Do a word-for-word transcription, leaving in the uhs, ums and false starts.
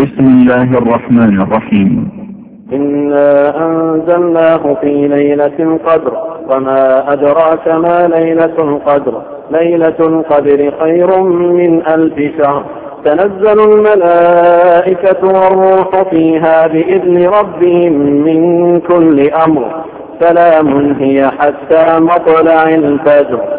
بسم الله الرحمن الرحيم. إنا أنزلناه في ليلة القدر وما أدراك ما ليلة القدر ليلة القدر خير من ألف شهر تنزل الملائكة والروح فيها بإذن ربهم من كل أمر سلام هي حتى مطلع الفجر.